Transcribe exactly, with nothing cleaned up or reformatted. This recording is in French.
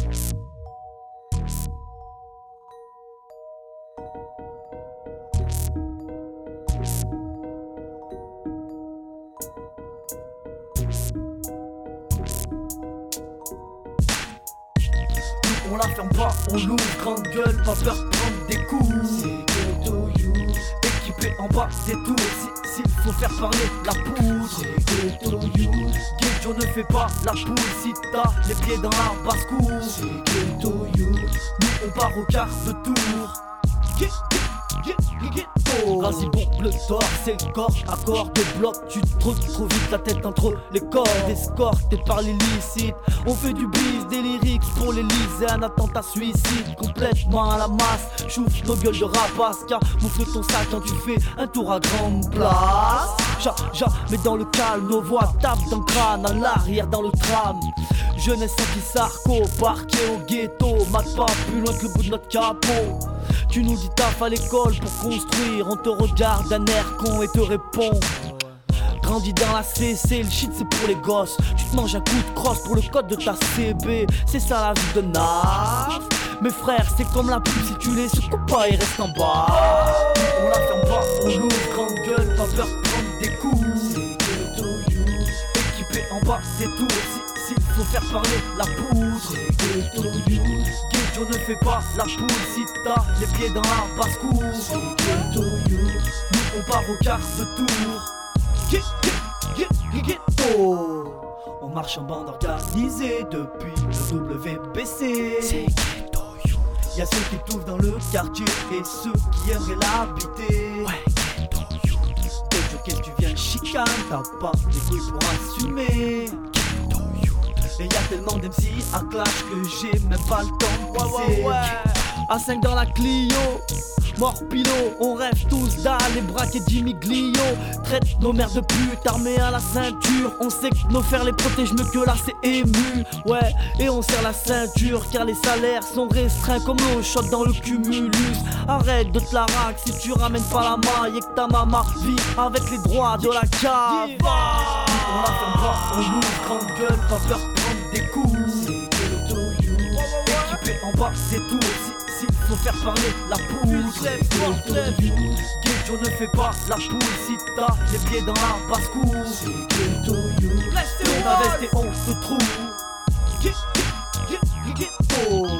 On la ferme pas, on l'ouvre, grande gueule, pas peur de prendre des coups. C'est Ghetto Youth, équipé en bas des tours. Si, s'il faut faire parler la poudre, c'est Ghetto Youth. Ghetto ne fait pas la poule si t'as les pieds dans la basse-cour. C'est Ghetto Youth, nous on part au quart de tour. Get, get, get, get. Vas-y bon, le tort, c'est le corps, accord de bloc. Tu te trouves trop vite la tête entre les cordes. Escorté par l'illicite, on fait du bise, des lyrics pour les lisés. Un attentat suicide, complètement à la masse. Chouffe nos gueules de rapace, car moufle ton sac quand tu fais un tour à grande place. Ja, ja, mais dans le calme, nos voix tapent dans le crâne, à l'arrière dans le tram. Jeunesse anti-sarco, parquet au ghetto, mat pas plus loin que le bout de notre capot. Tu nous dis taf à l'école pour construire, on te regarde d'un air con et te répond. Grandi dans la C C, le shit c'est pour les gosses. Tu te manges un coup de crosse pour le code de ta C B. C'est ça la vie de Naf. Mes frères c'est comme la pub, si tu les secoues pas ils restent en bas. On la ferme pas, on l'ouvre, grande gueule, pas peur de prendre des coups. C'est Ghetto Youth, équipé en bas des tours. Si, s'il faut faire parler la poudre, c'est Ghetto Youth. Ghetto ne fait pas la poule si t'as les pieds dans la basse-cour. C'est Ghetto Youth, nous on part au quart de tour. Get, get, get, ghetto. On marche en bande organisée depuis le W B C. C'est Ghetto Youth. Y'a ceux qui trouvent dans le quartier et ceux qui aimeraient l'habiter. Ouais, Ghetto Youth. Ghetto, qu'est-ce que tu viens chicane, t'as pas les couilles pour assumer. Ghetto Youth. Et y'a tellement d'M C à clash que j'ai même pas le temps de passer. Ouais, ouais, ouais. A cinq dans la Clio, mort pilot, on rêve tous d'aller braquer Jimmy Glio. Traite nos mères de pute, armées à la ceinture. On sait que nos fers les protègent mieux que là c'est ému. Ouais, et on serre la ceinture car les salaires sont restreints comme l'eau shot dans le cumulus. Arrête de te la rack si tu ramènes pas la maille et que ta maman vit avec les droits de la cave. On la ferme pas, on l'ouvre, grande gueule, pas peur de prendre des coups. C'est Ghetto Youth, équipé en bas des tours. Si, s'il faut faire parler la poudre, c'est Ghetto Youth. Ghetto ne fait pas la poule si t'as les pieds dans la basse-cour. C'est Ghetto Youth, tourne ta veste et on te trouve. Get, get, get, ghetto.